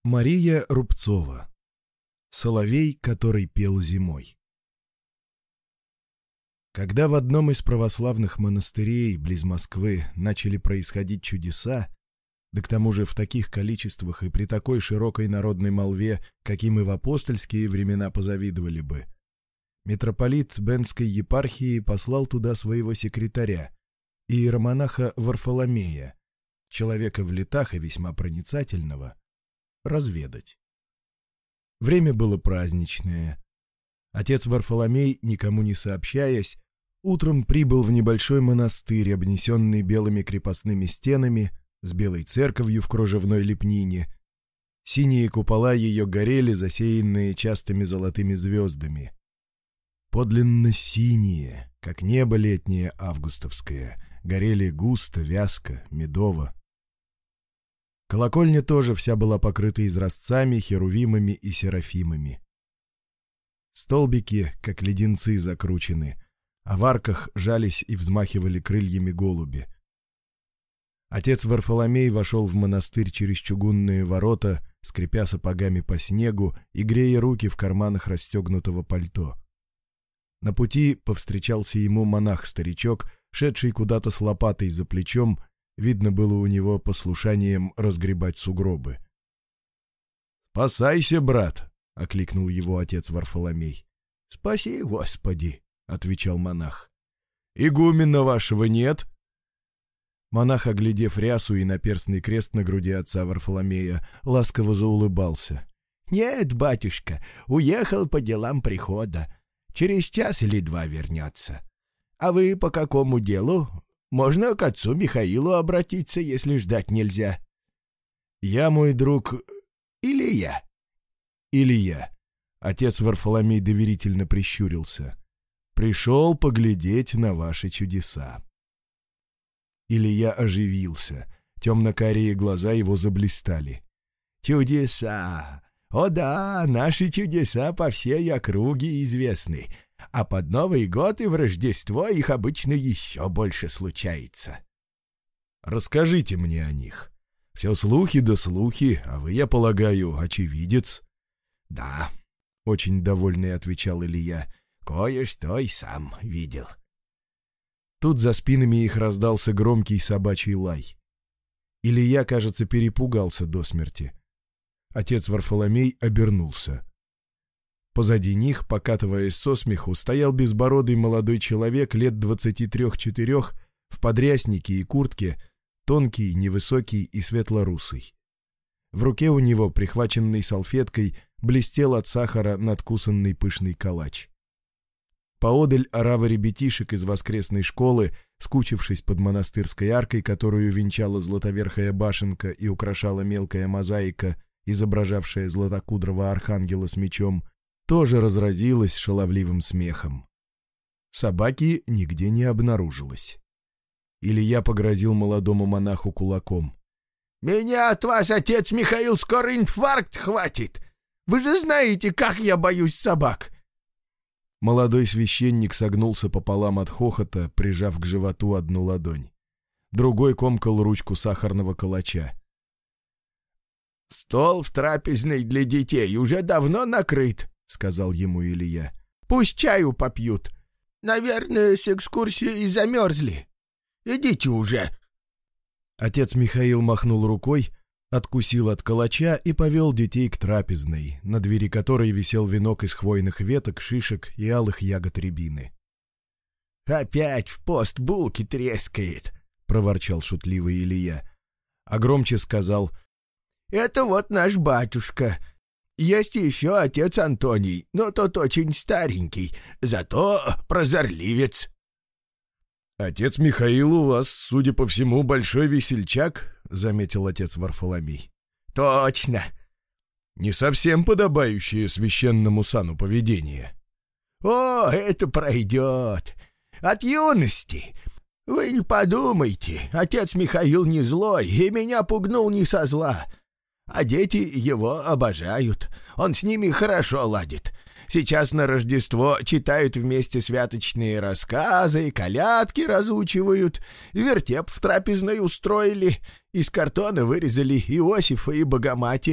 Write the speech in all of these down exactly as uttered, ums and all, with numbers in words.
Мария Рубцова. Соловей, который пел зимой. Когда в одном из православных монастырей близ Москвы начали происходить чудеса, да к тому же в таких количествах и при такой широкой народной молве, каким и в апостольские времена позавидовали бы, митрополит Бенской епархии послал туда своего секретаря, иеромонаха Варфоломея, человека в летах и весьма проницательного, разведать. Время было праздничное. Отец Варфоломей, никому не сообщаясь, утром прибыл в небольшой монастырь, обнесенный белыми крепостными стенами, с белой церковью в кружевной лепнине. Синие купола ее горели, засеянные частыми золотыми звездами. Подлинно синие, как небо летнее августовское, горели густо, вязко, медово. Колокольня тоже вся была покрыта изразцами, херувимами и серафимами. Столбики, как леденцы, закручены, а в арках жались и взмахивали крыльями голуби. Отец Варфоломей вошел в монастырь через чугунные ворота, скрипя сапогами по снегу и грея руки в карманах расстегнутого пальто. На пути повстречался ему монах-старичок, шедший куда-то с лопатой за плечом. Видно было у него послушанием разгребать сугробы. «Спасайся, брат!» — окликнул его отец Варфоломей. «Спаси, Господи!» — отвечал монах. «Игумена вашего нет?» Монах, оглядев рясу и наперстный крест на груди отца Варфоломея, ласково заулыбался. «Нет, батюшка, уехал по делам прихода. Через час или два вернется. А вы по какому делу? Можно к отцу Михаилу обратиться, если ждать нельзя». «Я, мой друг...» «Илья». «Илья». Отец Варфоломей доверительно прищурился. «Пришел поглядеть на ваши чудеса». Илья оживился. Темно-карие глаза его заблистали. «Чудеса! О да, наши чудеса по всей округе известны. А под Новый год и в Рождество их обычно еще больше случается». «Расскажите мне о них. Все слухи да слухи, а вы, я полагаю, очевидец». «Да», — очень довольный отвечал Илья, — «кое-что и сам видел». Тут за спинами их раздался громкий собачий лай. Илья, кажется, перепугался до смерти. Отец Варфоломей обернулся. Позади них, покатываясь со смеху, стоял безбородый молодой человек лет двадцати трех-четырех в подряснике и куртке, тонкий, невысокий и светлорусый. В руке у него, прихваченной салфеткой, блестел от сахара надкусанный пышный калач. Поодаль орава ребятишек из воскресной школы, скучившись под монастырской аркой, которую венчала златоверхая башенка и украшала мелкая мозаика, изображавшая златокудрого архангела с мечом, тоже разразилась шаловливым смехом. Собаки нигде не обнаружилось. Илья погрозил молодому монаху кулаком. «Меня от вас, отец Михаил, скоро инфаркт хватит! Вы же знаете, как я боюсь собак!» Молодой священник согнулся пополам от хохота, прижав к животу одну ладонь. Другой комкал ручку сахарного калача. «Стол в трапезной для детей уже давно накрыт», — сказал ему Илья. «Пусть чаю попьют. Наверное, с экскурсией замерзли. Идите уже». Отец Михаил махнул рукой, откусил от калача и повел детей к трапезной, на двери которой висел венок из хвойных веток, шишек и алых ягод рябины. «Опять в пост булки трескает», — проворчал шутливый Илья. А громче сказал: «Это вот наш батюшка. Есть еще отец Антоний, но тот очень старенький, зато прозорливец». «Отец Михаил у вас, судя по всему, большой весельчак», — заметил отец Варфоломей. «Точно». «Не совсем подобающее священному сану поведение». «О, это пройдет. От юности. Вы не подумайте, отец Михаил не злой и меня пугнул не со зла. А дети его обожают. Он с ними хорошо ладит. Сейчас на Рождество читают вместе святочные рассказы, колядки разучивают, вертеп в трапезной устроили, из картона вырезали Иосифа и Богоматерь, в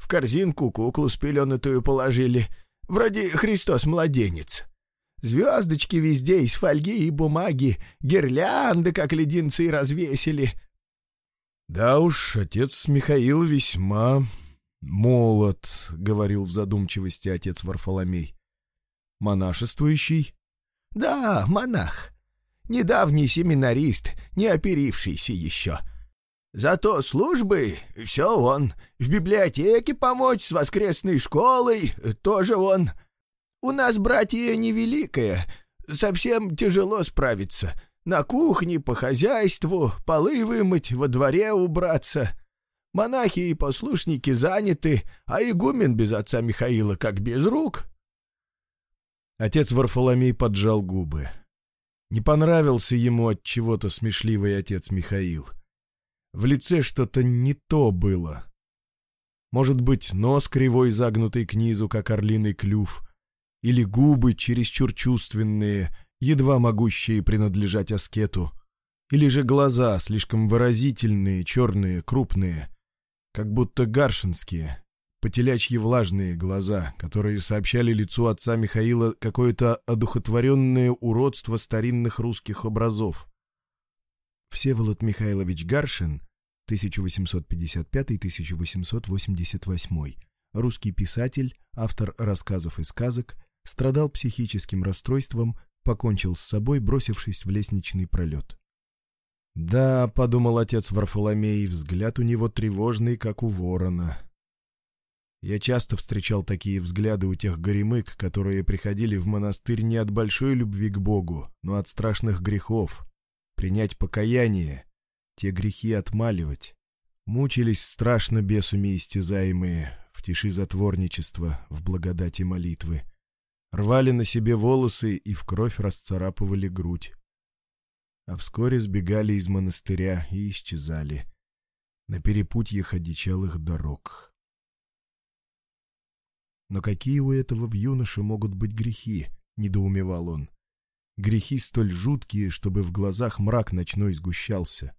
в корзинку куклу спеленутую положили, вроде Христос-младенец. Звездочки везде из фольги и бумаги, гирлянды, как леденцы, развесили». «Да уж, отец Михаил весьма молод», — говорил в задумчивости отец Варфоломей. «Монашествующий?» «Да, монах. Недавний семинарист, не оперившийся еще. Зато службы — все он. В библиотеке помочь, с воскресной школой — тоже он. У нас, братья, невеликое, совсем тяжело справиться. На кухне, по хозяйству, полы вымыть, во дворе убраться. Монахи и послушники заняты, а игумен без отца Михаила как без рук». Отец Варфоломей поджал губы. Не понравился ему от чего-то смешливый отец Михаил. В лице что-то не то было. Может быть, нос кривой, загнутый к низу, как орлиный клюв, или губы чересчур чувственные, едва могущие принадлежать аскету, или же глаза слишком выразительные, черные, крупные, как будто гаршинские, потелячьи влажные глаза, которые сообщали лицу отца Михаила какое-то одухотворенное уродство старинных русских образов. Всеволод Михайлович Гаршин, тысяча восемьсот пятьдесят пятый — тысяча восемьсот восемьдесят восьмой, русский писатель, автор рассказов и сказок, страдал психическим расстройством, покончил с собой, бросившись в лестничный пролет. «Да», — подумал отец Варфоломей, — взгляд у него тревожный, как у ворона. Я часто встречал такие взгляды у тех горемык, которые приходили в монастырь не от большой любви к Богу, но от страшных грехов, принять покаяние, те грехи отмаливать. Мучились страшно бесами истязаемые, в тиши затворничества, в благодати молитвы. Рвали на себе волосы и в кровь расцарапывали грудь. А вскоре сбегали из монастыря и исчезали на перепутьях одичалых дорог. «Но какие у этого в юноше могут быть грехи?» — недоумевал он. «Грехи столь жуткие, чтобы в глазах мрак ночной сгущался».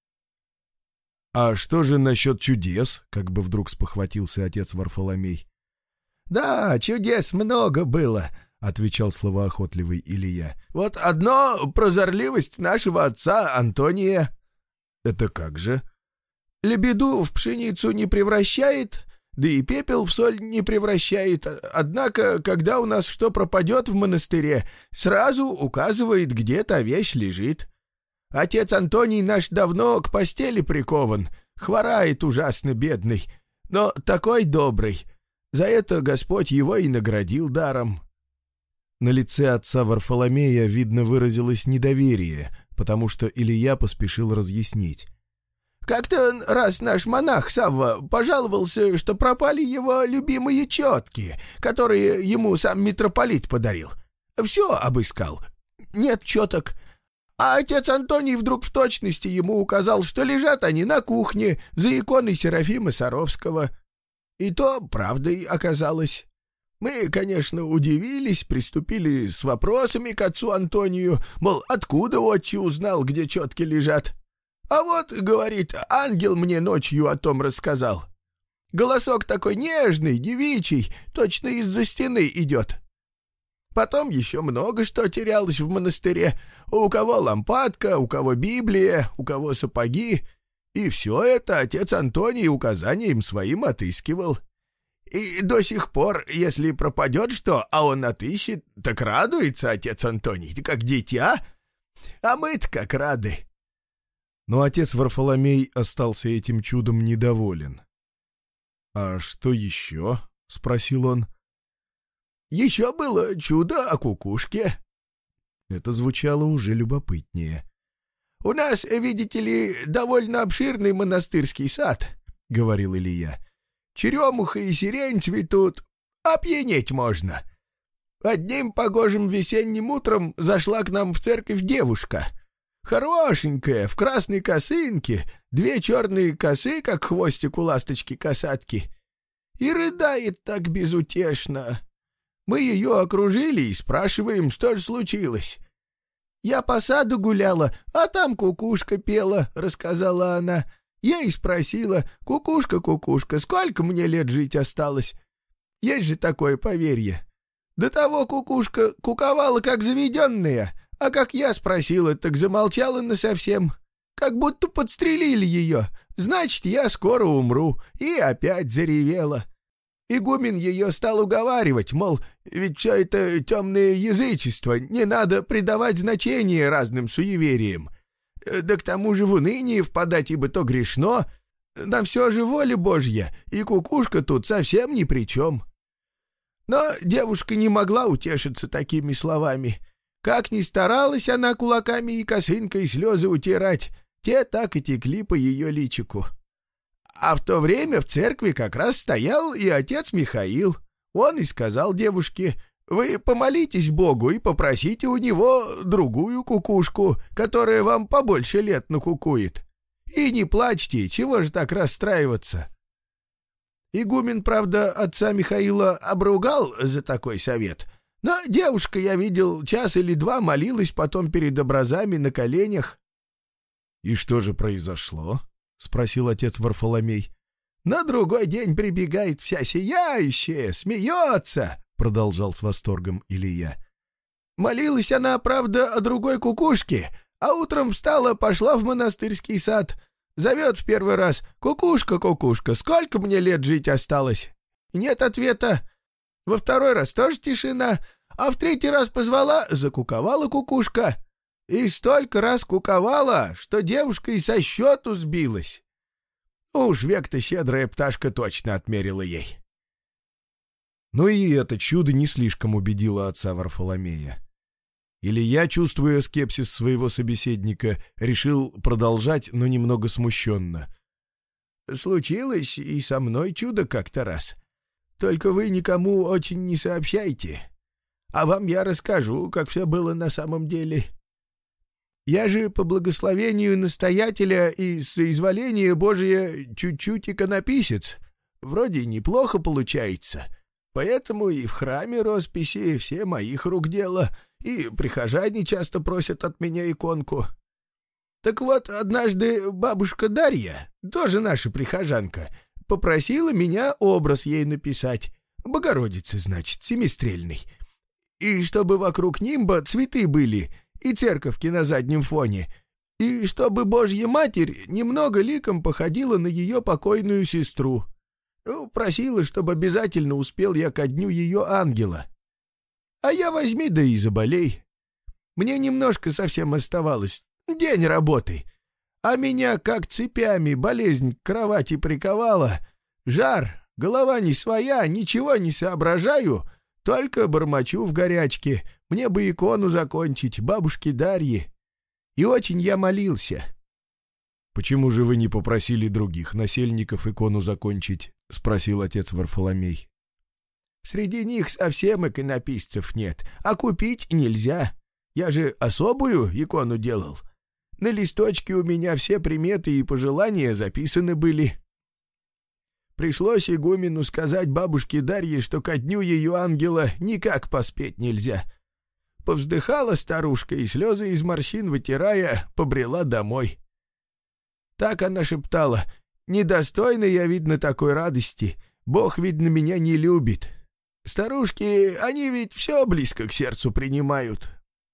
«А что же насчет чудес?» — как бы вдруг спохватился отец Варфоломей. «Да, чудес много было», — отвечал словоохотливый Илья. «Вот одно — прозорливость нашего отца Антония». «Это как же?» «Лебеду в пшеницу не превращает, да и пепел в соль не превращает. Однако, когда у нас что пропадет в монастыре, сразу указывает, где та вещь лежит. Отец Антоний наш давно к постели прикован, хворает ужасно бедный, но такой добрый. За это Господь его и наградил даром». На лице отца Варфоломея, видно, выразилось недоверие, потому что Илья поспешил разъяснить. «Как-то раз наш монах Савва пожаловался, что пропали его любимые четки, которые ему сам митрополит подарил. Все обыскал. Нет четок. А отец Антоний вдруг в точности ему указал, что лежат они на кухне за иконой Серафима Саровского. И то правдой оказалось. Мы, конечно, удивились, приступили с вопросами к отцу Антонию, мол, откуда отче узнал, где четки лежат. А вот, говорит, ангел мне ночью о том рассказал. Голосок такой нежный, девичий, точно из-за стены идет. Потом еще много что терялось в монастыре. У кого лампадка, у кого Библия, у кого сапоги. И все это отец Антоний указанием своим отыскивал. И до сих пор, если пропадет что, а он отыщет, так радуется отец Антоний, как дитя. А мы-то как рады». Но отец Варфоломей остался этим чудом недоволен. «А что еще?» — спросил он. «Еще было чудо о кукушке». Это звучало уже любопытнее. «У нас, видите ли, довольно обширный монастырский сад», — говорил Илья. «Черемуха и сирень цветут, опьянеть можно. Одним погожим весенним утром зашла к нам в церковь девушка. Хорошенькая, в красной косынке, две черные косы, как хвостик у ласточки-касатки. И рыдает так безутешно. Мы ее окружили и спрашиваем, что же случилось. «Я по саду гуляла, а там кукушка пела», — рассказала она. Я и спросила: «Кукушка, кукушка, сколько мне лет жить осталось?» Есть же такое поверье. До того кукушка куковала, как заведенная, а как я спросила, так замолчала насовсем. Как будто подстрелили ее. Значит, я скоро умру. И опять заревела. Игумен ее стал уговаривать, мол, ведь все это темное язычество, не надо придавать значение разным суевериям. Да к тому же в уныние впадать, ибо то грешно. Да все же воля Божья, и кукушка тут совсем ни при чем. Но девушка не могла утешиться такими словами. Как ни старалась она кулаками и косынкой слезы утирать, те так и текли по ее личику. А в то время в церкви как раз стоял и отец Михаил. Он и сказал девушке: «Вы помолитесь Богу и попросите у него другую кукушку, которая вам побольше лет накукует. И не плачьте, чего же так расстраиваться?» Игумен, правда, отца Михаила обругал за такой совет, но девушка, я видел, час или два молилась потом перед образами на коленях. — И что же произошло? — спросил отец Варфоломей. — На другой день прибегает вся сияющая, смеется, — продолжал с восторгом Илья. Молилась она, правда, о другой кукушке, а утром встала, пошла в монастырский сад. Зовет в первый раз: «Кукушка, кукушка, сколько мне лет жить осталось?» Нет ответа. Во второй раз тоже тишина, а в третий раз позвала, закуковала кукушка. И столько раз куковала, что девушка и со счету сбилась. Уж век-то щедрая пташка точно отмерила ей. Но и это чудо не слишком убедило отца Варфоломея. Илья, чувствуя скепсис своего собеседника, решил продолжать, но немного смущенно. «Случилось и со мной чудо как-то раз. Только вы никому очень не сообщайте. А вам я расскажу, как все было на самом деле. Я же по благословению настоятеля и соизволения Божия чуть-чуть иконописец. Вроде неплохо получается. Поэтому и в храме росписи все моих рук дело, и прихожане часто просят от меня иконку. Так вот, однажды бабушка Дарья, тоже наша прихожанка, попросила меня образ ей написать. Богородицы, значит, семистрельный. И чтобы вокруг нимба цветы были, и церковки на заднем фоне, и чтобы Божья Матерь немного ликом походила на ее покойную сестру. Ну, просила, чтобы обязательно успел я ко дню ее ангела. А я возьми да и заболей. Мне немножко совсем оставалось, день работы. А меня как цепями болезнь к кровати приковала. Жар, голова не своя, ничего не соображаю, только бормочу в горячке. Мне бы икону закончить, бабушке Дарьи. И очень я молился. — Почему же вы не попросили других насельников икону закончить? — спросил отец Варфоломей. — Среди них совсем иконописцев нет, а купить нельзя. Я же особую икону делал. На листочке у меня все приметы и пожелания записаны были. Пришлось игумену сказать бабушке Дарье, что ко дню ее ангела никак поспеть нельзя. Повздыхала старушка и, слезы из морщин вытирая, побрела домой. Так она шептала: «Недостойна я, видно, такой радости. Бог, видно, меня не любит. Старушки, они ведь все близко к сердцу принимают».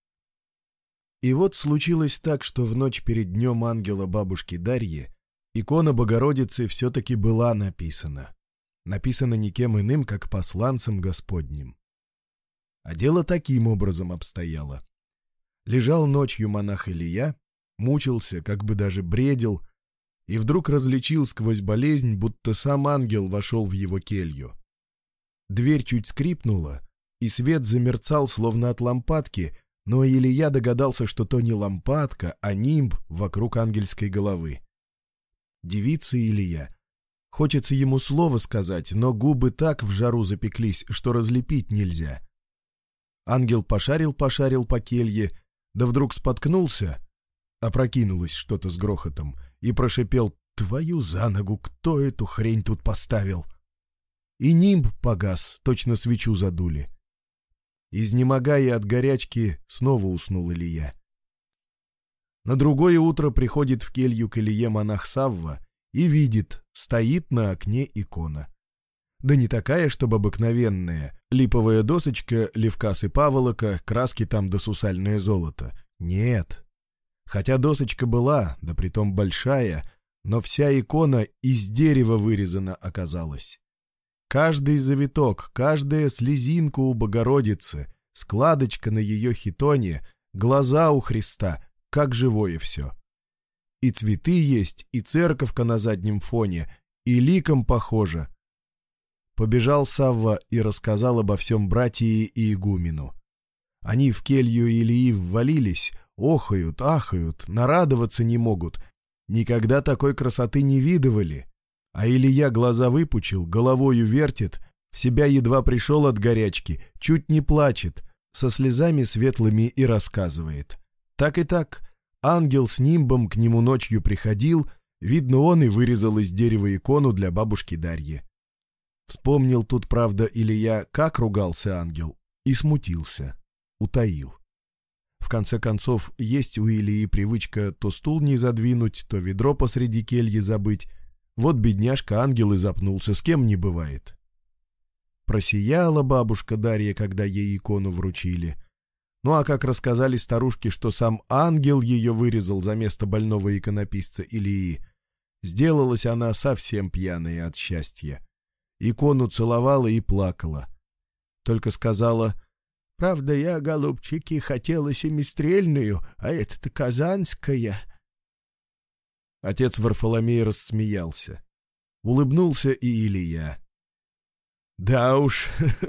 И вот случилось так, что в ночь перед днем ангела бабушки Дарьи икона Богородицы все-таки была написана. Написана никем иным, как посланцем Господним. А дело таким образом обстояло. Лежал ночью монах Илья, мучился, как бы даже бредил, и вдруг различил сквозь болезнь, будто сам ангел вошел в его келью. Дверь чуть скрипнула, и свет замерцал, словно от лампадки, но Илья догадался, что то не лампадка, а нимб вокруг ангельской головы. Девица Илья. Хочется ему слово сказать, но губы так в жару запеклись, что разлепить нельзя. Ангел пошарил-пошарил по келье, да вдруг споткнулся, опрокинулось что-то с грохотом, и прошипел: «Твою за ногу, кто эту хрень тут поставил?» И нимб погас, точно свечу задули. Изнемогая от горячки, снова уснул Илья. На другое утро приходит в келью к Илье монах Савва и видит, стоит на окне икона. Да не такая, чтобы обыкновенная, липовая досочка, левкас и паволока, краски там да сусальное золото. Нет. Хотя досочка была, да притом большая, но вся икона из дерева вырезана оказалась. Каждый завиток, каждая слезинка у Богородицы, складочка на ее хитоне, глаза у Христа, как живое все. И цветы есть, и церковка на заднем фоне, и ликом похожа. Побежал Савва и рассказал обо всем братии и игумену. Они в келью Илии ввалились, охают, ахают, нарадоваться не могут, никогда такой красоты не видывали. А Илия глаза выпучил, головою вертит, в себя едва пришел от горячки, чуть не плачет, со слезами светлыми и рассказывает. Так и так, ангел с нимбом к нему ночью приходил, видно, он и вырезал из дерева икону для бабушки Дарьи. Вспомнил тут, правда, Илия, как ругался ангел, и смутился, утаил. В конце концов, есть у Илии привычка то стул не задвинуть, то ведро посреди кельи забыть. Вот бедняжка-ангел и запнулся, с кем не бывает. Просияла бабушка Дарья, когда ей икону вручили. Ну а как рассказали старушки, что сам ангел ее вырезал за место больного иконописца Илии, сделалась она совсем пьяная от счастья. Икону целовала и плакала. Только сказала: «Правда, я, голубчики, хотела семистрельную, а это-то казанская». Отец Варфоломей рассмеялся. Улыбнулся и Илия. «Да уж,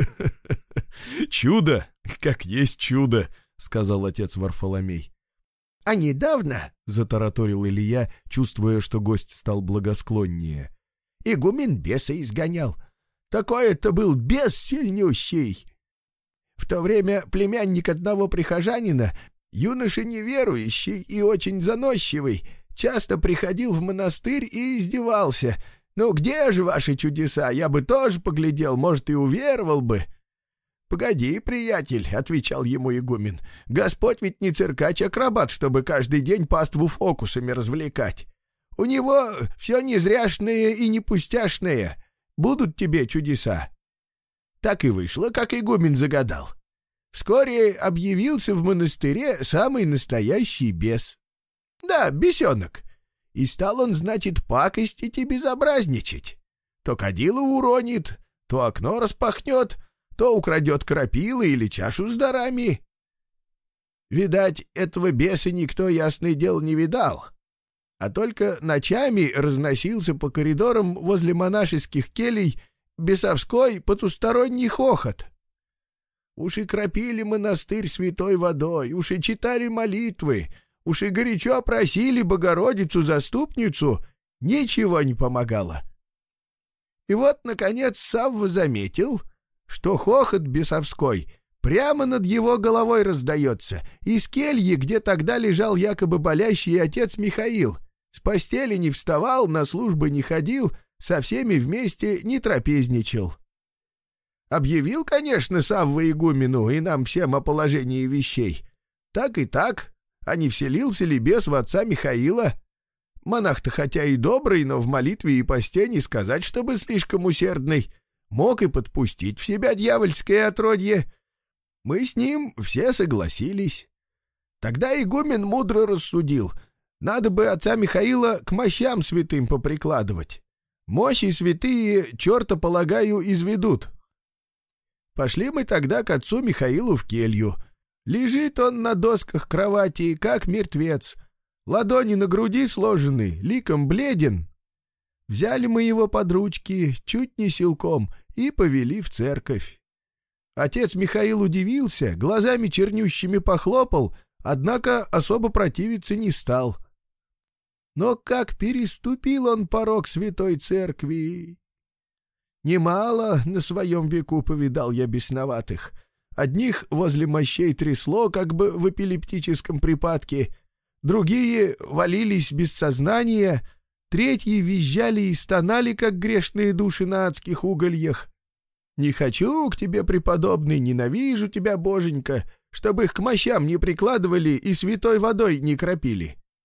чудо, как есть чудо», — сказал отец Варфоломей. «А недавно, — затараторил Илия, чувствуя, что гость стал благосклоннее, — игумен беса изгонял. Такой это был бес сильнющий. В то время племянник одного прихожанина, юноша неверующий и очень заносчивый, часто приходил в монастырь и издевался. «Ну где же ваши чудеса? Я бы тоже поглядел, может, и уверовал бы». «Погоди, приятель», — отвечал ему игумен, — «Господь ведь не циркач-акробат, чтобы каждый день паству фокусами развлекать. У него все незряшное и не пустяшное. Будут тебе чудеса». Так и вышло, как игумен загадал. Вскоре объявился в монастыре самый настоящий бес. Да, бесенок. И стал он, значит, пакостить и безобразничать. То кадило уронит, то окно распахнет, то украдет крапилы или чашу с дарами. Видать, этого беса никто, ясное дело, не видал. А только ночами разносился по коридорам возле монашеских келей бесовской потусторонний хохот. Уж и кропили монастырь святой водой, уж и читали молитвы, уж и горячо просили Богородицу-заступницу, ничего не помогало. И вот, наконец, Савва заметил, что хохот бесовской прямо над его головой раздается, из кельи, где тогда лежал якобы болящий отец Михаил. С постели не вставал, на службы не ходил, со всеми вместе не трапезничал. Объявил, конечно, Савва игумену и нам всем о положении вещей. Так и так, а не вселился ли бес в отца Михаила? Монах-то хотя и добрый, но в молитве и посте не сказать, чтобы слишком усердный. Мог и подпустить в себя дьявольское отродье. Мы с ним все согласились. Тогда игумен мудро рассудил. Надо бы отца Михаила к мощам святым поприкладывать. Мощи святые, черта, полагаю, изведут. Пошли мы тогда к отцу Михаилу в келью. Лежит он на досках кровати, как мертвец. Ладони на груди сложены, ликом бледен. Взяли мы его под ручки, чуть не силком, и повели в церковь. Отец Михаил удивился, глазами чернющими похлопал, однако особо противиться не стал. Но как переступил он порог святой церкви! Немало на своем веку повидал я бесноватых. Одних возле мощей трясло, как бы в эпилептическом припадке, другие валились без сознания, третьи визжали и стонали, как грешные души на адских угольях. Не хочу к тебе, преподобный, ненавижу тебя, боженька, чтобы их к мощам не прикладывали и святой водой не кропили.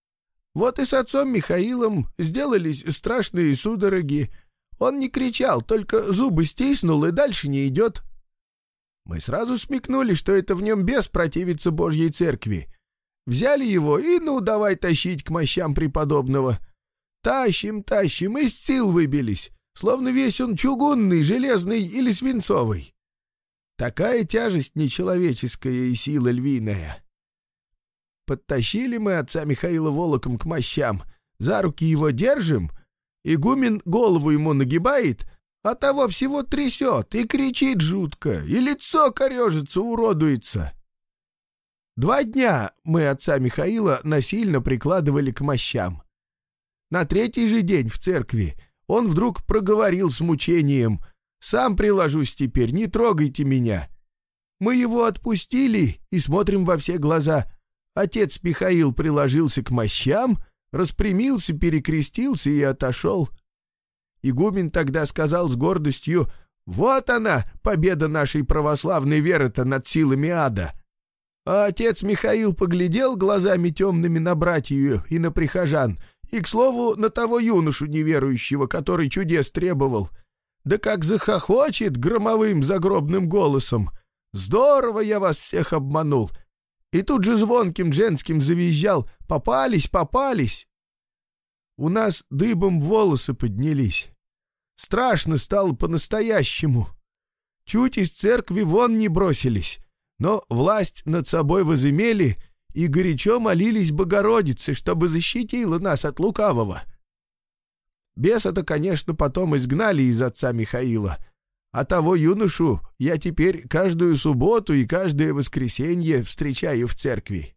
Вот и с отцом Михаилом сделались страшные судороги. Он не кричал, только зубы стиснул и дальше не идет. Мы сразу смекнули, что это в нем бес противится Божьей церкви. Взяли его и ну давай тащить к мощам преподобного. Тащим, тащим, из сил выбились, словно весь он чугунный, железный или свинцовый. Такая тяжесть нечеловеческая и сила львиная. Подтащили мы отца Михаила волоком к мощам, за руки его держим, игумен голову ему нагибает, а того всего трясет и кричит жутко, и лицо корежится, уродуется. Два дня мы отца Михаила насильно прикладывали к мощам. На третий же день в церкви он вдруг проговорил с мучением: «Сам приложусь теперь, не трогайте меня». Мы его отпустили и смотрим во все глаза. Отец Михаил приложился к мощам, распрямился, перекрестился и отошел. Игумен тогда сказал с гордостью: «Вот она, победа нашей православной веры-то над силами ада». А отец Михаил поглядел глазами темными на братью и на прихожан, и, к слову, на того юношу неверующего, который чудес требовал. Да как захохочет громовым загробным голосом: «Здорово я вас всех обманул!» И тут же звонким женским завизжал: «Попались, попались!» У нас дыбом волосы поднялись. Страшно стало по-настоящему. Чуть из церкви вон не бросились, но власть над собой возымели и горячо молились Богородице, чтобы защитила нас от лукавого. Беса-то, конечно, потом изгнали из отца Михаила, а того юношу я теперь каждую субботу и каждое воскресенье встречаю в церкви.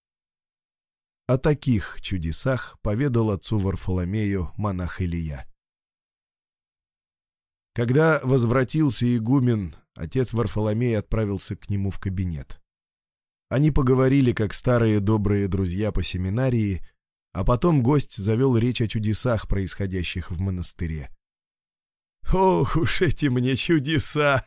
О таких чудесах поведал отцу Варфоломею монах Илья. Когда возвратился игумен, отец Варфоломей отправился к нему в кабинет. Они поговорили, как старые добрые друзья по семинарии, а потом гость завел речь о чудесах, происходящих в монастыре. «Ох уж эти мне чудеса!»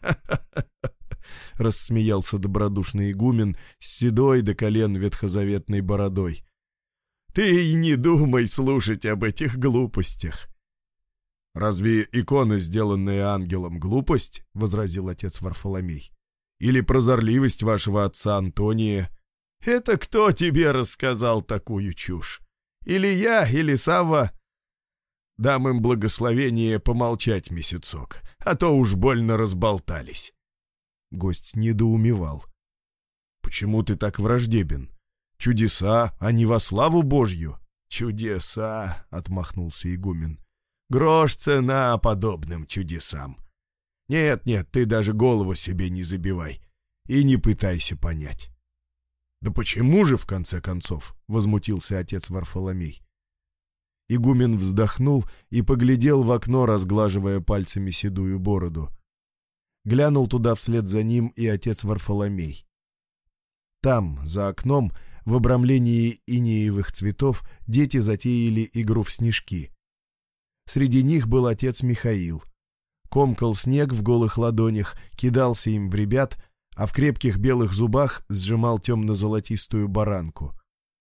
— рассмеялся добродушный игумен с седой до колен ветхозаветной бородой. «Ты и не думай слушать об этих глупостях!» «Разве икона, сделанная ангелом, глупость?» — возразил отец Варфоломей. «Или прозорливость вашего отца Антония?» «Это кто тебе рассказал такую чушь? Или я, или Савва?» «Дам им благословение помолчать месяцок, а то уж больно разболтались». Гость недоумевал. «Почему ты так враждебен? Чудеса, а не во славу Божью?» «Чудеса!» — отмахнулся игумен. «Грош цена подобным чудесам. Нет-нет, ты даже голову себе не забивай и не пытайся понять». «Да почему же, в конце концов?» — возмутился отец Варфоломей. Игумен вздохнул и поглядел в окно, разглаживая пальцами седую бороду. Глянул туда вслед за ним и отец Варфоломей. Там, за окном, в обрамлении инеевых цветов, дети затеяли игру в снежки. Среди них был отец Михаил. Комкал снег в голых ладонях, кидался им в ребят, а в крепких белых зубах сжимал темно-золотистую баранку.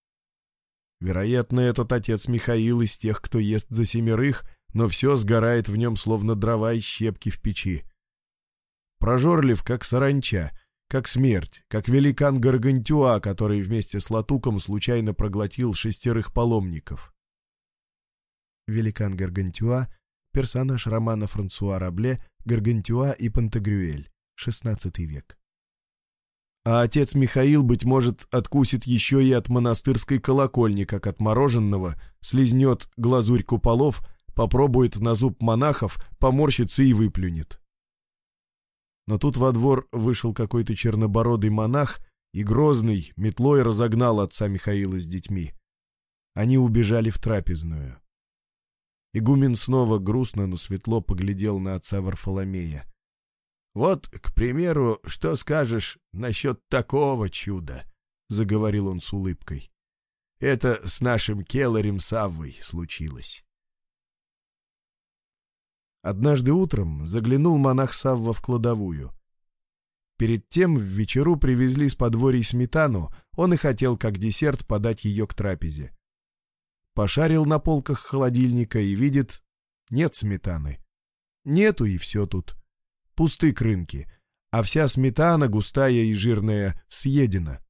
Вероятно, этот отец Михаил из тех, кто ест за семерых, но все сгорает в нем, словно дрова и щепки в печи. Прожорлив, как саранча, как смерть, как великан Гаргантюа, который вместе с Латуком случайно проглотил шестерых паломников. Великан Гаргантюа — персонаж романа Франсуа Рабле «Гаргантюа и Пантагрюэль», шестнадцатый век. А отец Михаил, быть может, откусит еще и от монастырской колокольни, как от мороженого, слизнет глазурь куполов, попробует на зуб монахов, поморщится и выплюнет. Но тут во двор вышел какой-то чернобородый монах и грозный метлой разогнал отца Михаила с детьми. Они убежали в трапезную. Игумен снова грустно, но светло поглядел на отца Варфоломея. «Вот, к примеру, что скажешь насчет такого чуда?» — заговорил он с улыбкой. «Это с нашим келарем Саввой случилось». Однажды утром заглянул монах Савва в кладовую. Перед тем в вечеру привезли с подворий сметану, он и хотел как десерт подать ее к трапезе. Пошарил на полках холодильника и видит — нет сметаны. Нету и все тут. Пусты крынки, а вся сметана, густая и жирная, съедена.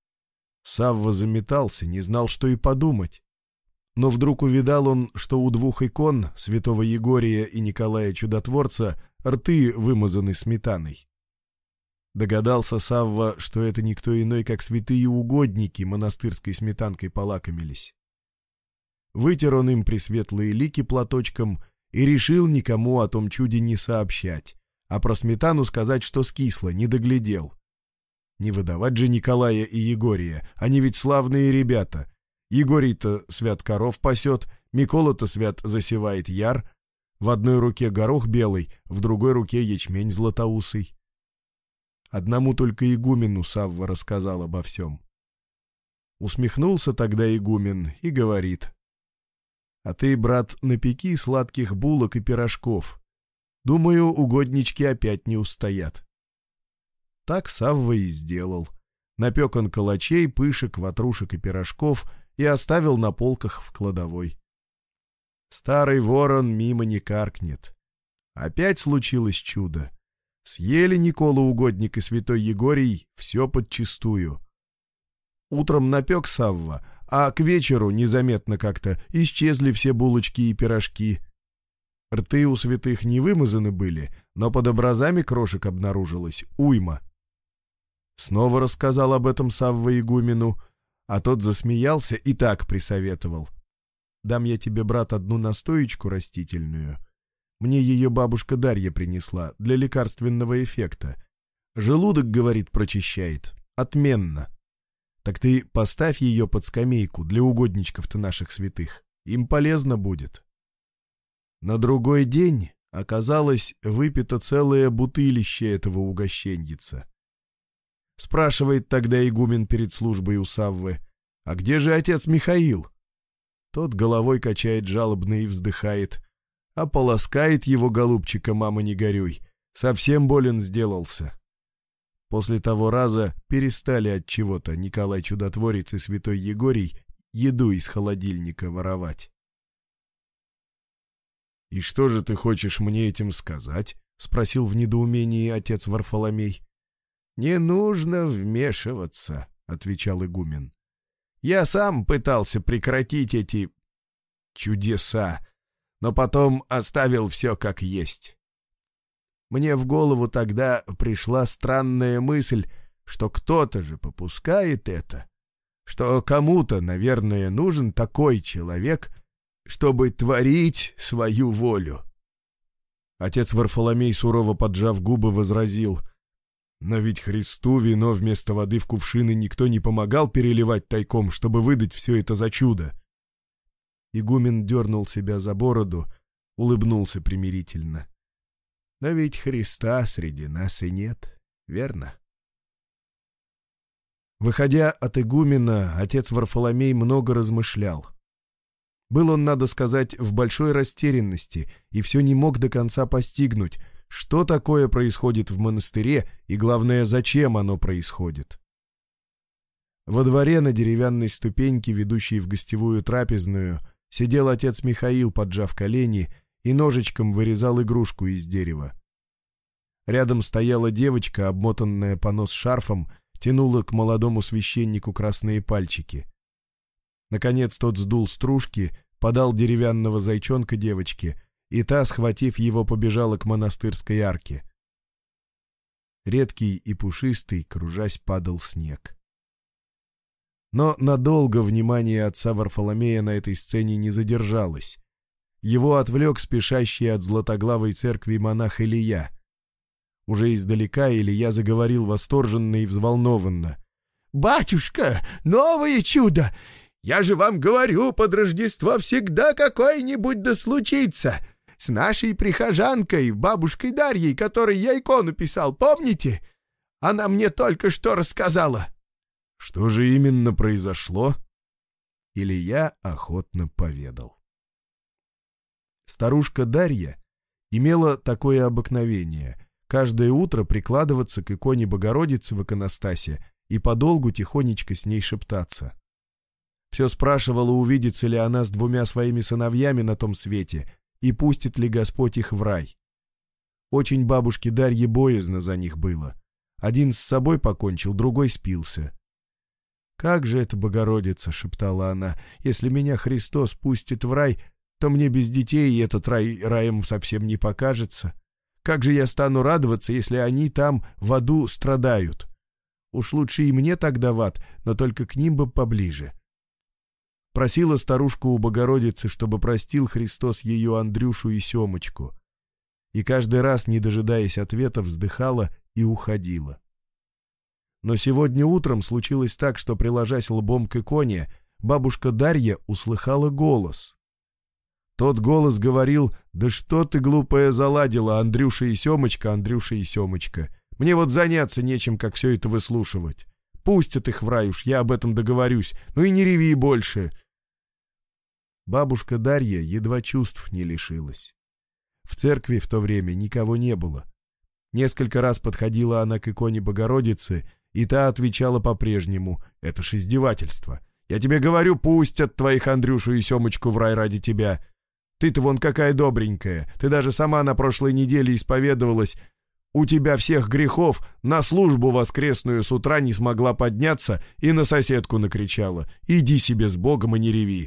Савва заметался, не знал, что и подумать. Но вдруг увидал он, что у двух икон, святого Егория и Николая Чудотворца, рты вымазаны сметаной. Догадался Савва, что это никто иной, как святые угодники монастырской сметанкой полакомились. Вытер он им пресветлые лики платочком и решил никому о том чуде не сообщать, а про сметану сказать, что скисло, не доглядел. Не выдавать же Николая и Егория, они ведь славные ребята. Егорий-то свят коров пасет, Микола-то свят засевает яр. В одной руке горох белый, в другой руке ячмень златоусый. Одному только игумену Савва рассказал обо всем. Усмехнулся тогда игумен и говорит: «А ты, брат, напеки сладких булок и пирожков. Думаю, угоднички опять не устоят». Так Савва и сделал. Напек он калачей, пышек, ватрушек и пирожков и оставил на полках в кладовой. Старый ворон мимо не каркнет. Опять случилось чудо. Съели Никола Угодник и святой Егорий все подчистую. Утром напек Савва, а к вечеру незаметно как-то исчезли все булочки и пирожки. Рты у святых не вымазаны были, но под образами крошек обнаружилось уйма. Снова рассказал об этом Савва игумену, а тот засмеялся и так присоветовал: «Дам я тебе, брат, одну настоечку растительную. Мне ее бабушка Дарья принесла для лекарственного эффекта. Желудок, говорит, прочищает. Отменно. Так ты поставь ее под скамейку для угодничков-то наших святых. Им полезно будет». На другой день оказалось выпито целое бутылище этого угощеньица. Спрашивает тогда игумен перед службой у Саввы: «А где же отец Михаил?» Тот головой качает жалобно и вздыхает: «А полоскает его, голубчика, мама, не горюй, совсем болен сделался». После того раза перестали от чего-то Николай Чудотворец и святой Егорий еду из холодильника воровать. «И что же ты хочешь мне этим сказать?» — спросил в недоумении отец Варфоломей. «Не нужно вмешиваться», — отвечал игумен. «Я сам пытался прекратить эти чудеса, но потом оставил все как есть. Мне в голову тогда пришла странная мысль, что кто-то же попускает это, что кому-то, наверное, нужен такой человек, чтобы творить свою волю». Отец Варфоломей, сурово поджав губы, возразил: «Но ведь Христу вино вместо воды в кувшины никто не помогал переливать тайком, чтобы выдать все это за чудо». Игумен дернул себя за бороду, улыбнулся примирительно. «Но ведь Христа среди нас и нет, верно?» Выходя от игумена, отец Варфоломей много размышлял. Был он, надо сказать, в большой растерянности и все не мог до конца постигнуть, что такое происходит в монастыре и, главное, зачем оно происходит. Во дворе на деревянной ступеньке, ведущей в гостевую трапезную, сидел отец Михаил, поджав колени, и ножичком вырезал игрушку из дерева. Рядом стояла девочка, обмотанная по нос шарфом, тянула к молодому священнику красные пальчики. Наконец тот сдул стружки, подал деревянного зайчонка девочке, и та, схватив его, побежала к монастырской арке. Редкий и пушистый, кружась, падал снег. Но надолго внимание отца Варфоломея на этой сцене не задержалось. Его отвлек спешащий от Златоглавой церкви монах Илия. Уже издалека Илия заговорил восторженно и взволнованно: «Батюшка, новое чудо! Я же вам говорю, под Рождество всегда какое-нибудь да случится. С нашей прихожанкой, бабушкой Дарьей, которой я икону писал, помните? Она мне только что рассказала». «Что же именно произошло?» Илия охотно поведал. Старушка Дарья имела такое обыкновение — каждое утро прикладываться к иконе Богородицы в иконостасе и подолгу тихонечко с ней шептаться. Все спрашивала, увидится ли она с двумя своими сыновьями на том свете и пустит ли Господь их в рай. Очень бабушке Дарье боязно за них было. Один с собой покончил, другой спился. «Как же это, Богородица!» — шептала она. «Если меня Христос пустит в рай, то мне без детей этот рай раем совсем не покажется. Как же я стану радоваться, если они там в аду страдают? Уж лучше и мне тогда в ад, но только к ним бы поближе». Просила старушку у Богородицы, чтобы простил Христос ее Андрюшу и Семочку. И каждый раз, не дожидаясь ответа, вздыхала и уходила. Но сегодня утром случилось так, что, приложась лбом к иконе, бабушка Дарья услыхала голос. Тот голос говорил: «Да что ты, глупая, заладила, Андрюша и Семочка, Андрюша и Семочка. Мне вот заняться нечем, как все это выслушивать. Пустят их в рай уж, я об этом договорюсь. Ну и не реви больше». Бабушка Дарья едва чувств не лишилась. В церкви в то время никого не было. Несколько раз подходила она к иконе Богородицы, и та отвечала по-прежнему: «Это ж издевательство. Я тебе говорю, пустят твоих Андрюшу и Семочку в рай ради тебя. Ты-то вон какая добренькая. Ты даже сама на прошлой неделе исповедовалась. У тебя всех грехов, на службу воскресную с утра не смогла подняться и на соседку накричала: иди себе с Богом и не реви».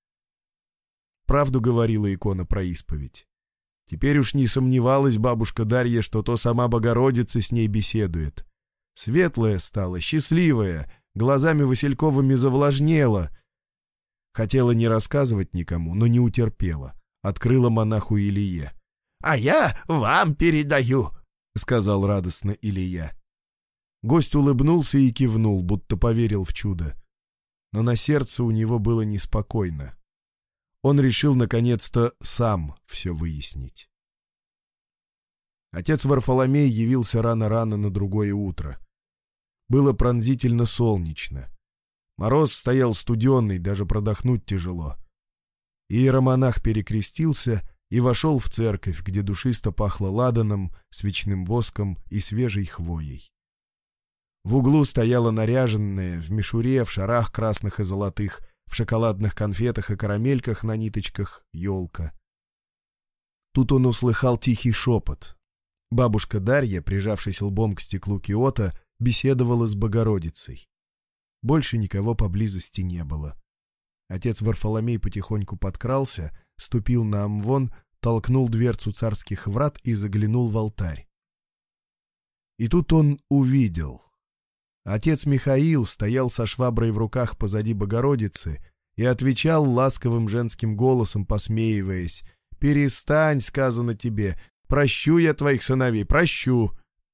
Правду говорила икона про исповедь. Теперь уж не сомневалась бабушка Дарья, что то сама Богородица с ней беседует. Светлая стала, счастливая, глазами Васильковыми завлажнела. Хотела не рассказывать никому, но не утерпела. Открыла монаху Илие. «А я вам передаю», — сказал радостно Илия. Гость улыбнулся и кивнул, будто поверил в чудо. Но на сердце у него было неспокойно. Он решил, наконец-то, сам все выяснить. Отец Варфоломей явился рано-рано на другое утро. Было пронзительно солнечно. Мороз стоял студенный, даже продохнуть тяжело. Иеромонах перекрестился и вошел в церковь, где душисто пахло ладаном, свечным воском и свежей хвоей. В углу стояла наряженная, в мишуре, в шарах красных и золотых, в шоколадных конфетах и карамельках на ниточках елка. Тут он услыхал тихий шепот. Бабушка Дарья, прижавшись лбом к стеклу киота, беседовала с Богородицей. Больше никого поблизости не было. Отец Варфоломей потихоньку подкрался, ступил на амвон, толкнул дверцу царских врат и заглянул в алтарь. И тут он увидел. Отец Михаил стоял со шваброй в руках позади Богородицы и отвечал ласковым женским голосом, посмеиваясь: «Перестань, сказано тебе, прощу я твоих сыновей, прощу».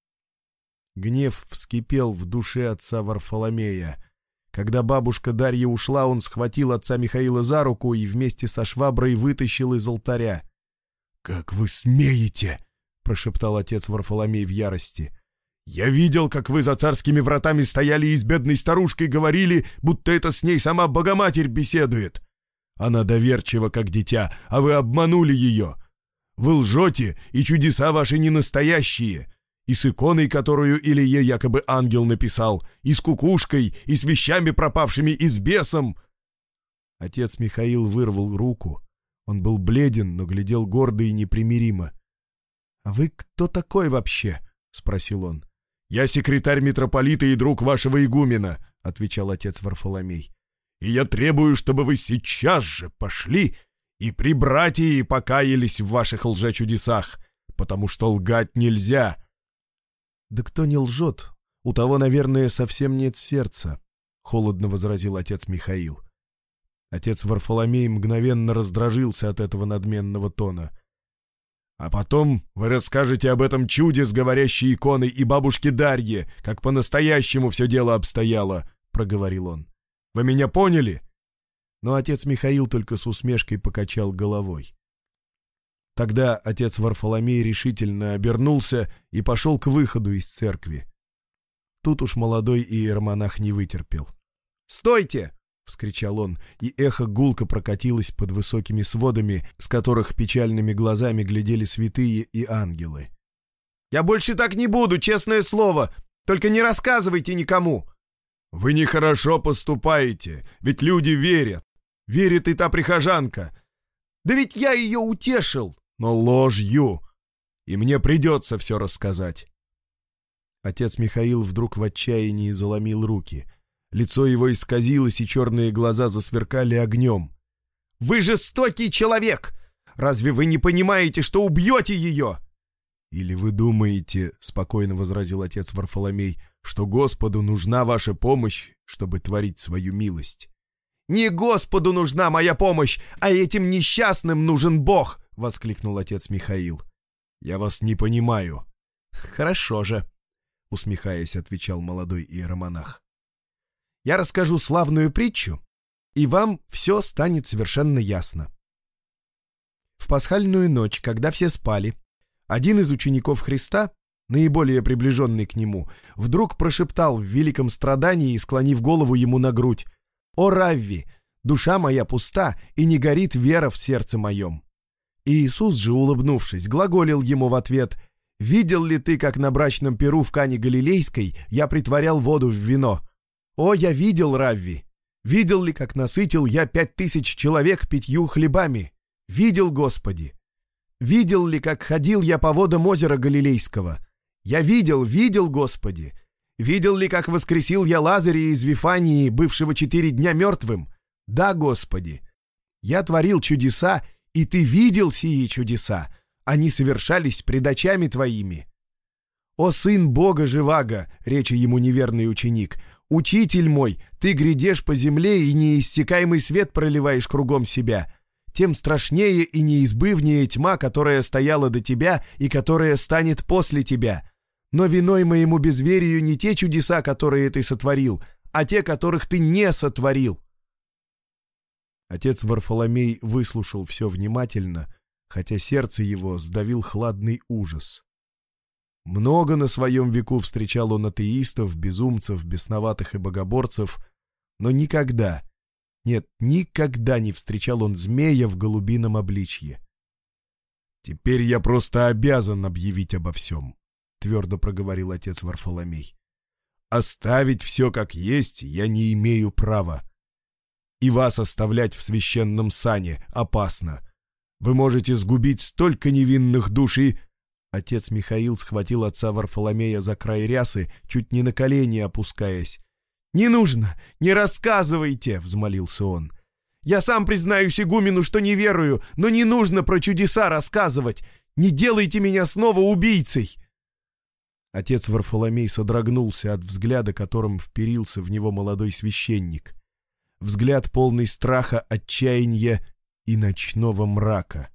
Гнев вскипел в душе отца Варфоломея. Когда бабушка Дарья ушла, он схватил отца Михаила за руку и вместе со шваброй вытащил из алтаря. «Как вы смеете!» — прошептал отец Варфоломей в ярости. «Я видел, как вы за царскими вратами стояли и с бедной старушкой говорили, будто это с ней сама Богоматерь беседует. Она доверчива, как дитя, а вы обманули ее. Вы лжете, и чудеса ваши не настоящие. И с иконой, которую Илие якобы ангел написал, и с кукушкой, и с вещами пропавшими, и с бесом». Отец Михаил вырвал руку. Он был бледен, но глядел гордо и непримиримо. «А вы кто такой вообще?» — спросил он. «Я секретарь митрополита и друг вашего игумена», — отвечал отец Варфоломей. «И я требую, чтобы вы сейчас же пошли и при братьях покаялись в ваших лжечудесах, потому что лгать нельзя». «Да кто не лжет, у того, наверное, совсем нет сердца», — холодно возразил отец Михаил. Отец Варфоломей мгновенно раздражился от этого надменного тона. «А потом вы расскажете об этом чуде с говорящей иконой и бабушке Дарье, как по-настоящему все дело обстояло», — проговорил он. «Вы меня поняли?» Но отец Михаил только с усмешкой покачал головой. Тогда отец Варфоломей решительно обернулся и пошел к выходу из церкви. Тут уж молодой иеромонах не вытерпел. «Стойте!» — вскричал он, и эхо гулко прокатилось под высокими сводами, с которых печальными глазами глядели святые и ангелы. «Я больше так не буду, честное слово! Только не рассказывайте никому!» «Вы нехорошо поступаете, ведь люди верят. Верит и та прихожанка. Да ведь я ее утешил, но ложью. И мне придется все рассказать». Отец Михаил вдруг в отчаянии заломил руки. Лицо его исказилось, и черные глаза засверкали огнем. «Вы жестокий человек! Разве вы не понимаете, что убьете ее?» «Или вы думаете, — спокойно возразил отец Варфоломей, — что Господу нужна ваша помощь, чтобы творить свою милость?» «Не Господу нужна моя помощь, а этим несчастным нужен Бог!» — воскликнул отец Михаил. «Я вас не понимаю». «Хорошо же», — усмехаясь, отвечал молодой иеромонах. «Я расскажу славную притчу, и вам все станет совершенно ясно. В пасхальную ночь, когда все спали, один из учеников Христа, наиболее приближенный к нему, вдруг прошептал в великом страдании, склонив голову ему на грудь: «О, Равви, душа моя пуста, и не горит вера в сердце моем». И Иисус же, улыбнувшись, глаголил ему в ответ: «Видел ли ты, как на брачном пиру в Кане Галилейской я притворял воду в вино? О, я видел, Равви! Видел ли, как насытил я пять тысяч человек пятью хлебами? Видел, Господи! Видел ли, как ходил я по водам озера Галилейского? Я видел, видел, Господи! Видел ли, как воскресил я Лазаря из Вифании, бывшего четыре дня мертвым? Да, Господи! Я творил чудеса, и Ты видел сии чудеса. Они совершались пред очами Твоими». «О, сын Бога живаго!» — речи ему неверный ученик. «Учитель мой, ты грядешь по земле и неиссякаемый свет проливаешь кругом себя. Тем страшнее и неизбывнее тьма, которая стояла до тебя и которая станет после тебя. Но виной моему безверию не те чудеса, которые ты сотворил, а те, которых ты не сотворил». Отец Варфоломей выслушал все внимательно, хотя сердце его сдавил хладный ужас. Много на своем веку встречал он атеистов, безумцев, бесноватых и богоборцев, но никогда, нет, никогда не встречал он змея в голубином обличье. «Теперь я просто обязан объявить обо всем», — твердо проговорил отец Варфоломей. «Оставить все как есть я не имею права. И вас оставлять в священном сане опасно. Вы можете сгубить столько невинных душ и...» Отец Михаил схватил отца Варфоломея за край рясы, чуть не на колени опускаясь. «Не нужно, не рассказывайте!» — взмолился он. «Я сам признаюсь игумену, что не верую, но не нужно про чудеса рассказывать! Не делайте меня снова убийцей!» Отец Варфоломей содрогнулся от взгляда, которым вперился в него молодой священник. Взгляд полный страха, отчаяния и ночного мрака.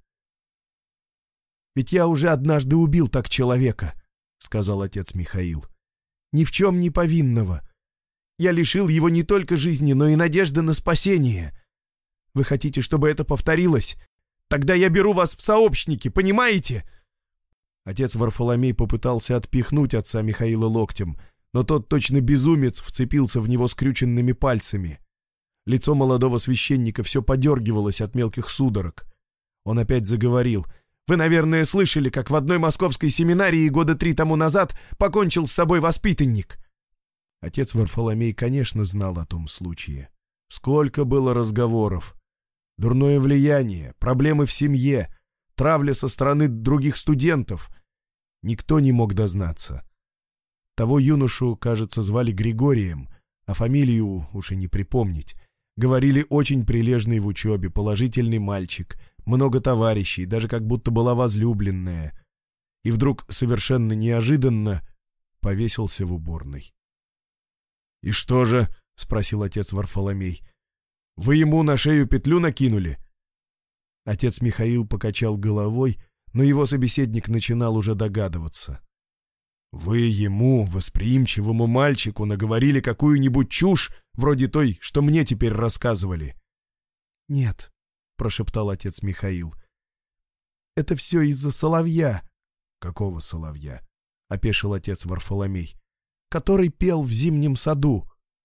«Ведь я уже однажды убил так человека», — сказал отец Михаил. «Ни в чем не повинного. Я лишил его не только жизни, но и надежды на спасение. Вы хотите, чтобы это повторилось? Тогда я беру вас в сообщники, понимаете?» Отец Варфоломей попытался отпихнуть отца Михаила локтем, но тот, точно безумец, вцепился в него скрюченными пальцами. Лицо молодого священника все подергивалось от мелких судорог. Он опять заговорил. «Вы, наверное, слышали, как в одной московской семинарии года три тому назад покончил с собой воспитанник». Отец Варфоломей, конечно, знал о том случае. Сколько было разговоров. Дурное влияние, проблемы в семье, травля со стороны других студентов. Никто не мог дознаться. Того юношу, кажется, звали Григорием, а фамилию уж и не припомнить. Говорили, очень прилежный в учебе, положительный мальчик, много товарищей, даже как будто была возлюбленная. И вдруг, совершенно неожиданно, повесился в уборной. «И что же?» — спросил отец Варфоломей. «Вы ему на шею петлю накинули?» Отец Михаил покачал головой, но его собеседник начинал уже догадываться. «Вы ему, восприимчивому мальчику, наговорили какую-нибудь чушь, вроде той, что мне теперь рассказывали?» «Нет», — прошептал отец Михаил. «Это все из-за соловья». «Какого соловья?» — опешил отец Варфоломей. «Который пел в зимнем саду».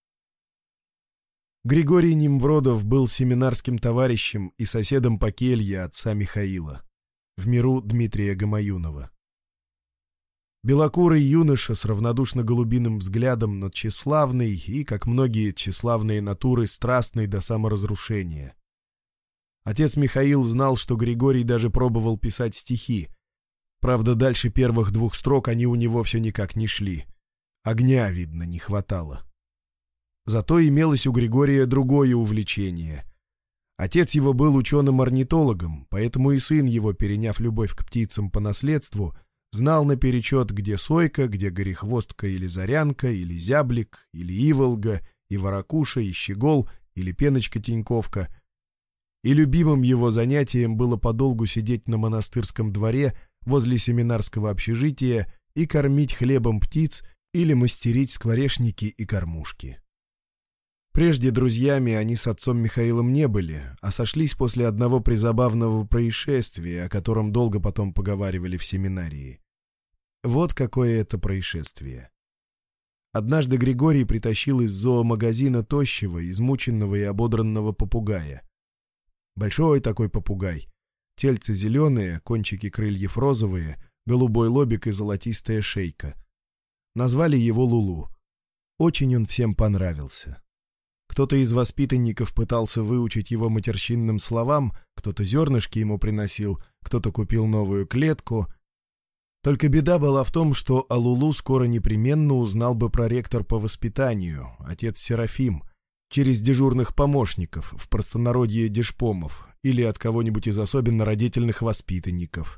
Григорий Нимвродов был семинарским товарищем и соседом по келье отца Михаила, в миру Дмитрия Гамаюнова. Белокурый юноша с равнодушно-голубиным взглядом, но тщеславный и, как многие тщеславные натуры, страстный до саморазрушения. Отец Михаил знал, что Григорий даже пробовал писать стихи. Правда, дальше первых двух строк они у него все никак не шли. Огня, видно, не хватало. Зато имелось у Григория другое увлечение. Отец его был ученым-орнитологом, поэтому и сын его, переняв любовь к птицам по наследству, знал наперечет, где сойка, где горехвостка или зарянка, или зяблик, или иволга, и ворокуша, и щегол, или пеночка-теньковка. И любимым его занятием было подолгу сидеть на монастырском дворе возле семинарского общежития и кормить хлебом птиц или мастерить скворечники и кормушки. Прежде друзьями они с отцом Михаилом не были, а сошлись после одного призабавного происшествия, о котором долго потом поговаривали в семинарии. Вот какое это происшествие. Однажды Григорий притащил из зоомагазина тощего, измученного и ободранного попугая. Большой такой попугай. Тельце зеленые, кончики крыльев розовые, голубой лобик и золотистая шейка. Назвали его Лулу. Очень он всем понравился. Кто-то из воспитанников пытался выучить его матерщинным словам, кто-то зернышки ему приносил, кто-то купил новую клетку. Только беда была в том, что о Лулу скоро непременно узнал бы проректор по воспитанию, отец Серафим, через дежурных помощников, в простонародье дешпомов, или от кого-нибудь из особенно родительных воспитанников.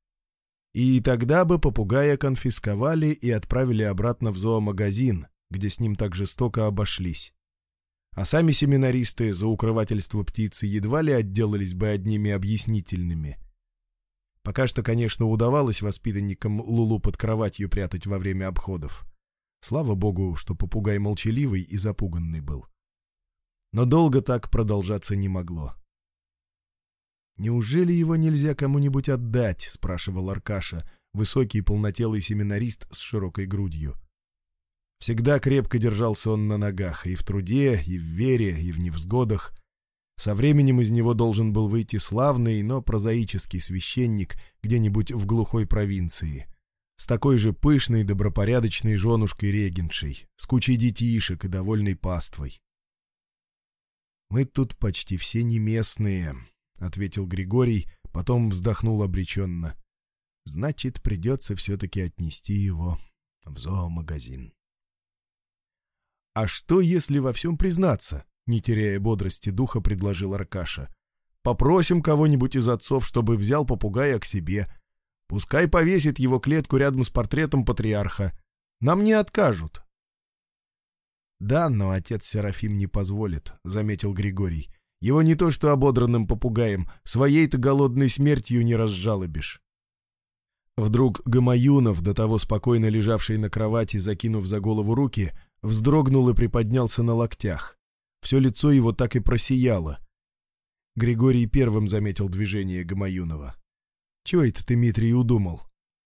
И тогда бы попугая конфисковали и отправили обратно в зоомагазин, где с ним так жестоко обошлись. А сами семинаристы за укрывательство птицы едва ли отделались бы одними объяснительными. Пока что, конечно, удавалось воспитанникам Лулу под кроватью прятать во время обходов. Слава богу, что попугай молчаливый и запуганный был. Но долго так продолжаться не могло. «Неужели его нельзя кому-нибудь отдать?» — спрашивал Аркаша, высокий полнотелый семинарист с широкой грудью. Всегда крепко держался он на ногах, и в труде, и в вере, и в невзгодах. Со временем из него должен был выйти славный, но прозаический священник где-нибудь в глухой провинции, с такой же пышной, добропорядочной женушкой-регеншей, с кучей детишек и довольной паствой. «Мы тут почти все не местные», — ответил Григорий, потом вздохнул обреченно. «Значит, придется все-таки отнести его в зоомагазин». «А что, если во всем признаться?» — не теряя бодрости духа, предложил Аркаша. «Попросим кого-нибудь из отцов, чтобы взял попугая к себе. Пускай повесит его клетку рядом с портретом патриарха. Нам не откажут». «Да, но отец Серафим не позволит», — заметил Григорий. «Его не то что ободранным попугаем, своей-то голодной смертью не разжалобишь». Вдруг Гамаюнов, до того спокойно лежавший на кровати, закинув за голову руки, вздрогнул и приподнялся на локтях. Все лицо его так и просияло. Григорий первым заметил движение Гамаюнова. «Чего это ты, Митрий, удумал?»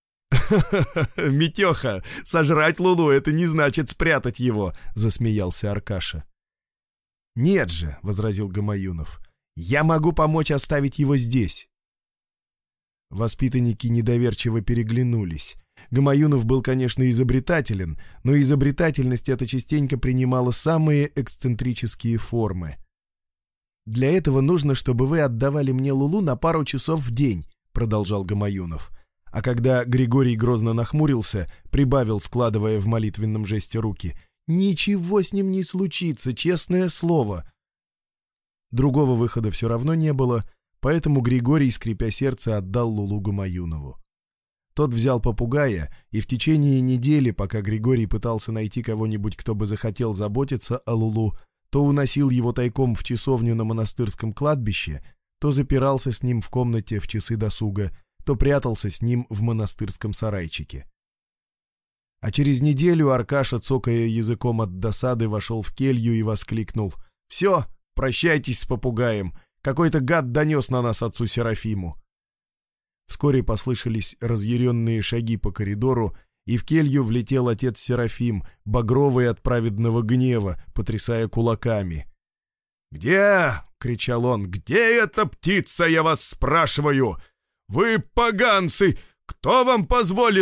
«Митеха, сожрать Лулу — это не значит спрятать его», — засмеялся Аркаша. «Нет же», — возразил Гамаюнов, — «я могу помочь оставить его здесь». Воспитанники недоверчиво переглянулись. Гамаюнов был, конечно, изобретателен, но изобретательность эта частенько принимала самые эксцентрические формы. «Для этого нужно, чтобы вы отдавали мне Лулу на пару часов в день», — продолжал Гамаюнов. А когда Григорий грозно нахмурился, прибавил, складывая в молитвенном жесте руки: «Ничего с ним не случится, честное слово». Другого выхода все равно не было, поэтому Григорий, скрипя сердце, отдал Лулу Гамаюнову. Тот взял попугая, и в течение недели, пока Григорий пытался найти кого-нибудь, кто бы захотел заботиться о Лулу, то уносил его тайком в часовню на монастырском кладбище, то запирался с ним в комнате в часы досуга, то прятался с ним в монастырском сарайчике. А через неделю Аркаша, цокая языком от досады, вошел в келью и воскликнул: «Все, прощайтесь с попугаем, какой-то гад донес на нас отцу Серафиму». Вскоре послышались разъяренные шаги по коридору, и в келью влетел отец Серафим, багровый от праведного гнева, потрясая кулаками. «Где?» — кричал он. «Где эта птица, я вас спрашиваю? Вы поганцы! Кто вам позволил?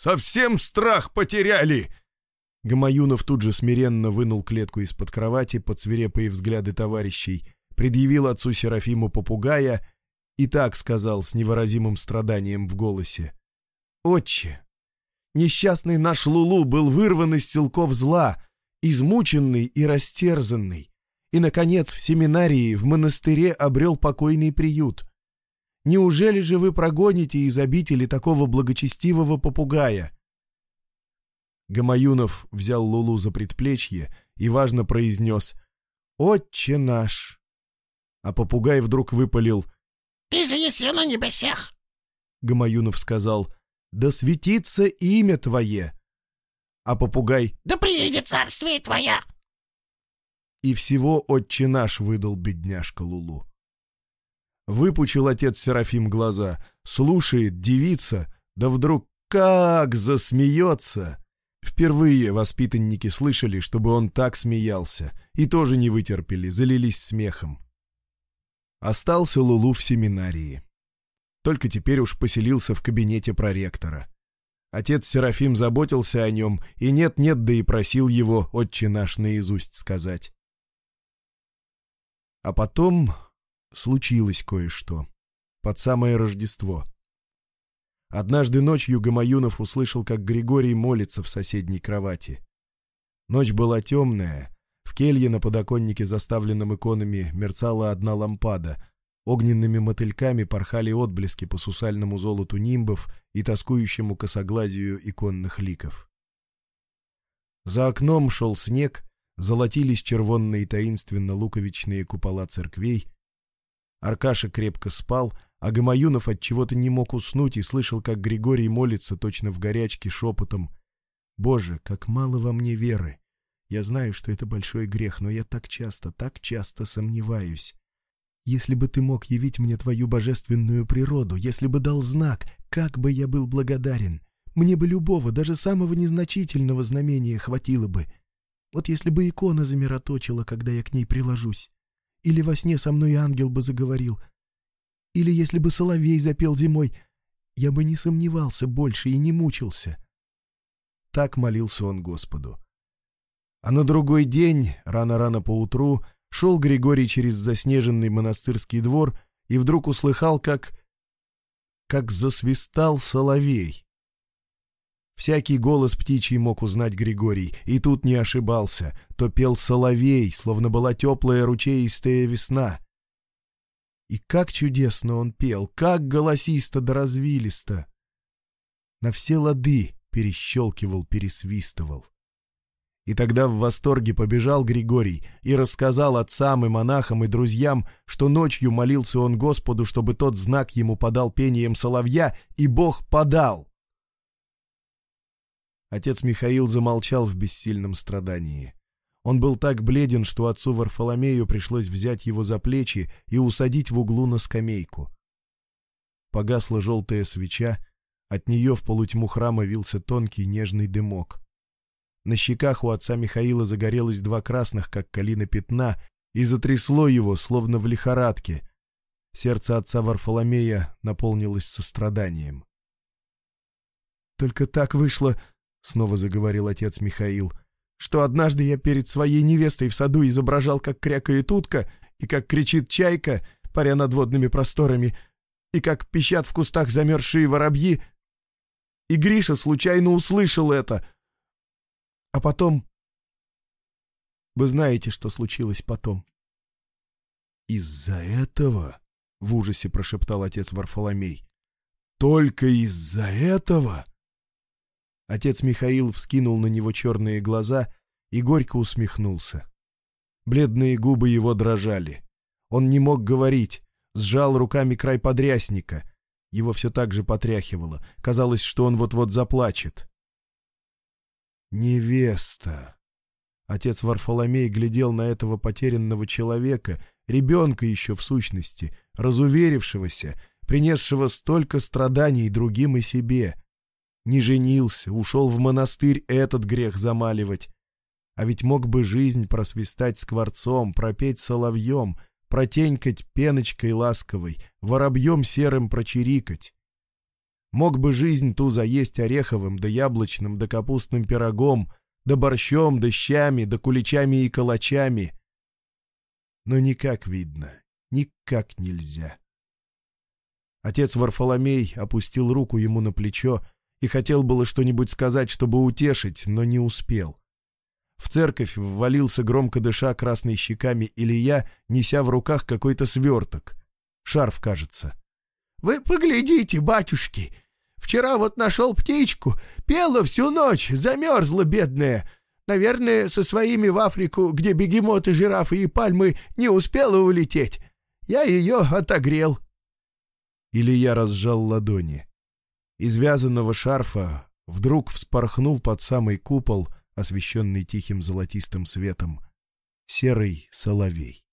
Совсем страх потеряли!» Гамаюнов тут же смиренно вынул клетку из-под кровати под свирепые взгляды товарищей, предъявил отцу Серафиму попугая и так сказал с невыразимым страданием в голосе: «Отче, несчастный наш Лулу был вырван из силков зла, измученный и растерзанный, и, наконец, в семинарии, в монастыре обрел покойный приют. Неужели же вы прогоните из обители такого благочестивого попугая?» Гамаюнов взял Лулу за предплечье и важно произнес: «Отче наш!» А попугай вдруг выпалил: «Ты же есть на небесах!» Гамаюнов сказал: «Да светится имя Твое!» А попугай: «Да приедет царствие Твое!» И всего «Отче наш» выдал бедняжка Лулу. Выпучил отец Серафим глаза, слушает, дивится, да вдруг как засмеется. Впервые воспитанники слышали, чтобы он так смеялся, и тоже не вытерпели, залились смехом. Остался Лулу в семинарии. Только теперь уж поселился в кабинете проректора. Отец Серафим заботился о нем, и нет-нет, да и просил его «Отче наш» наизусть сказать. А потом случилось кое-что. Под самое Рождество. Однажды ночью Гамаюнов услышал, как Григорий молится в соседней кровати. Ночь была темная. В келье на подоконнике, заставленном иконами, мерцала одна лампада. Огненными мотыльками порхали отблески по сусальному золоту нимбов и тоскующему косоглазию иконных ликов. За окном шел снег, золотились червонные таинственно-луковичные купола церквей. Аркаша крепко спал, а Гамаюнов отчего-то не мог уснуть и слышал, как Григорий молится точно в горячке шепотом: «Боже, как мало во мне веры! Я знаю, что это большой грех, но я так часто, так часто сомневаюсь. Если бы ты мог явить мне твою божественную природу, если бы дал знак, как бы я был благодарен! Мне бы любого, даже самого незначительного знамения хватило бы. Вот если бы икона замироточила, когда я к ней приложусь. Или во сне со мной ангел бы заговорил. Или если бы соловей запел зимой, я бы не сомневался больше и не мучился». Так молился он Господу. А на другой день, рано-рано поутру, шел Григорий через заснеженный монастырский двор и вдруг услыхал, как... как засвистал соловей. Всякий голос птичий мог узнать Григорий, и тут не ошибался. То пел соловей, словно была теплая ручеистая весна. И как чудесно он пел, как голосисто да развилисто! На все лады перещелкивал, пересвистывал. И тогда в восторге побежал Григорий и рассказал отцам и монахам и друзьям, что ночью молился он Господу, чтобы тот знак ему подал пением соловья, и Бог подал. Отец Михаил замолчал в бессильном страдании. Он был так бледен, что отцу Варфоломею пришлось взять его за плечи и усадить в углу на скамейку. Погасла желтая свеча, от нее в полутьму храма вился тонкий нежный дымок. На щеках у отца Михаила загорелось два красных, как калина, пятна, и затрясло его, словно в лихорадке. Сердце отца Варфоломея наполнилось состраданием. «Только так вышло, — снова заговорил отец Михаил, — что однажды я перед своей невестой в саду изображал, как крякает утка и как кричит чайка, паря над водными просторами, и как пищат в кустах замерзшие воробьи, и Гриша случайно услышал это. А потом... Вы знаете, что случилось потом?» «Из-за этого, — в ужасе прошептал отец Варфоломей, — только из-за этого?» Отец Михаил вскинул на него черные глаза и горько усмехнулся. Бледные губы его дрожали. Он не мог говорить, сжал руками край подрясника. Его все так же потряхивало. Казалось, что он вот-вот заплачет. «Невеста!» Отец Варфоломей глядел на этого потерянного человека, ребенка еще в сущности, разуверившегося, принесшего столько страданий другим и себе. Не женился, ушел в монастырь этот грех замаливать. А ведь мог бы жизнь просвистать скворцом, пропеть соловьем, протенькать пеночкой ласковой, воробьем серым прочирикать. Мог бы жизнь ту заесть ореховым, да яблочным, да капустным пирогом, да борщом, да щами, да куличами и калачами. Но никак видно, никак нельзя. Отец Варфоломей опустил руку ему на плечо и хотел было что-нибудь сказать, чтобы утешить, но не успел. В церковь ввалился, громко дыша красной щеками, Илья, неся в руках какой-то сверток. Шарф, кажется. — Вы поглядите, батюшки! Вчера вот нашел птичку, пела всю ночь, замерзла бедная. Наверное, со своими в Африку, где бегемоты, жирафы и пальмы, не успела улететь. Я ее отогрел. Илья разжал ладони. Из вязаного шарфа вдруг вспорхнул под самый купол, освещенный тихим золотистым светом, серый соловей.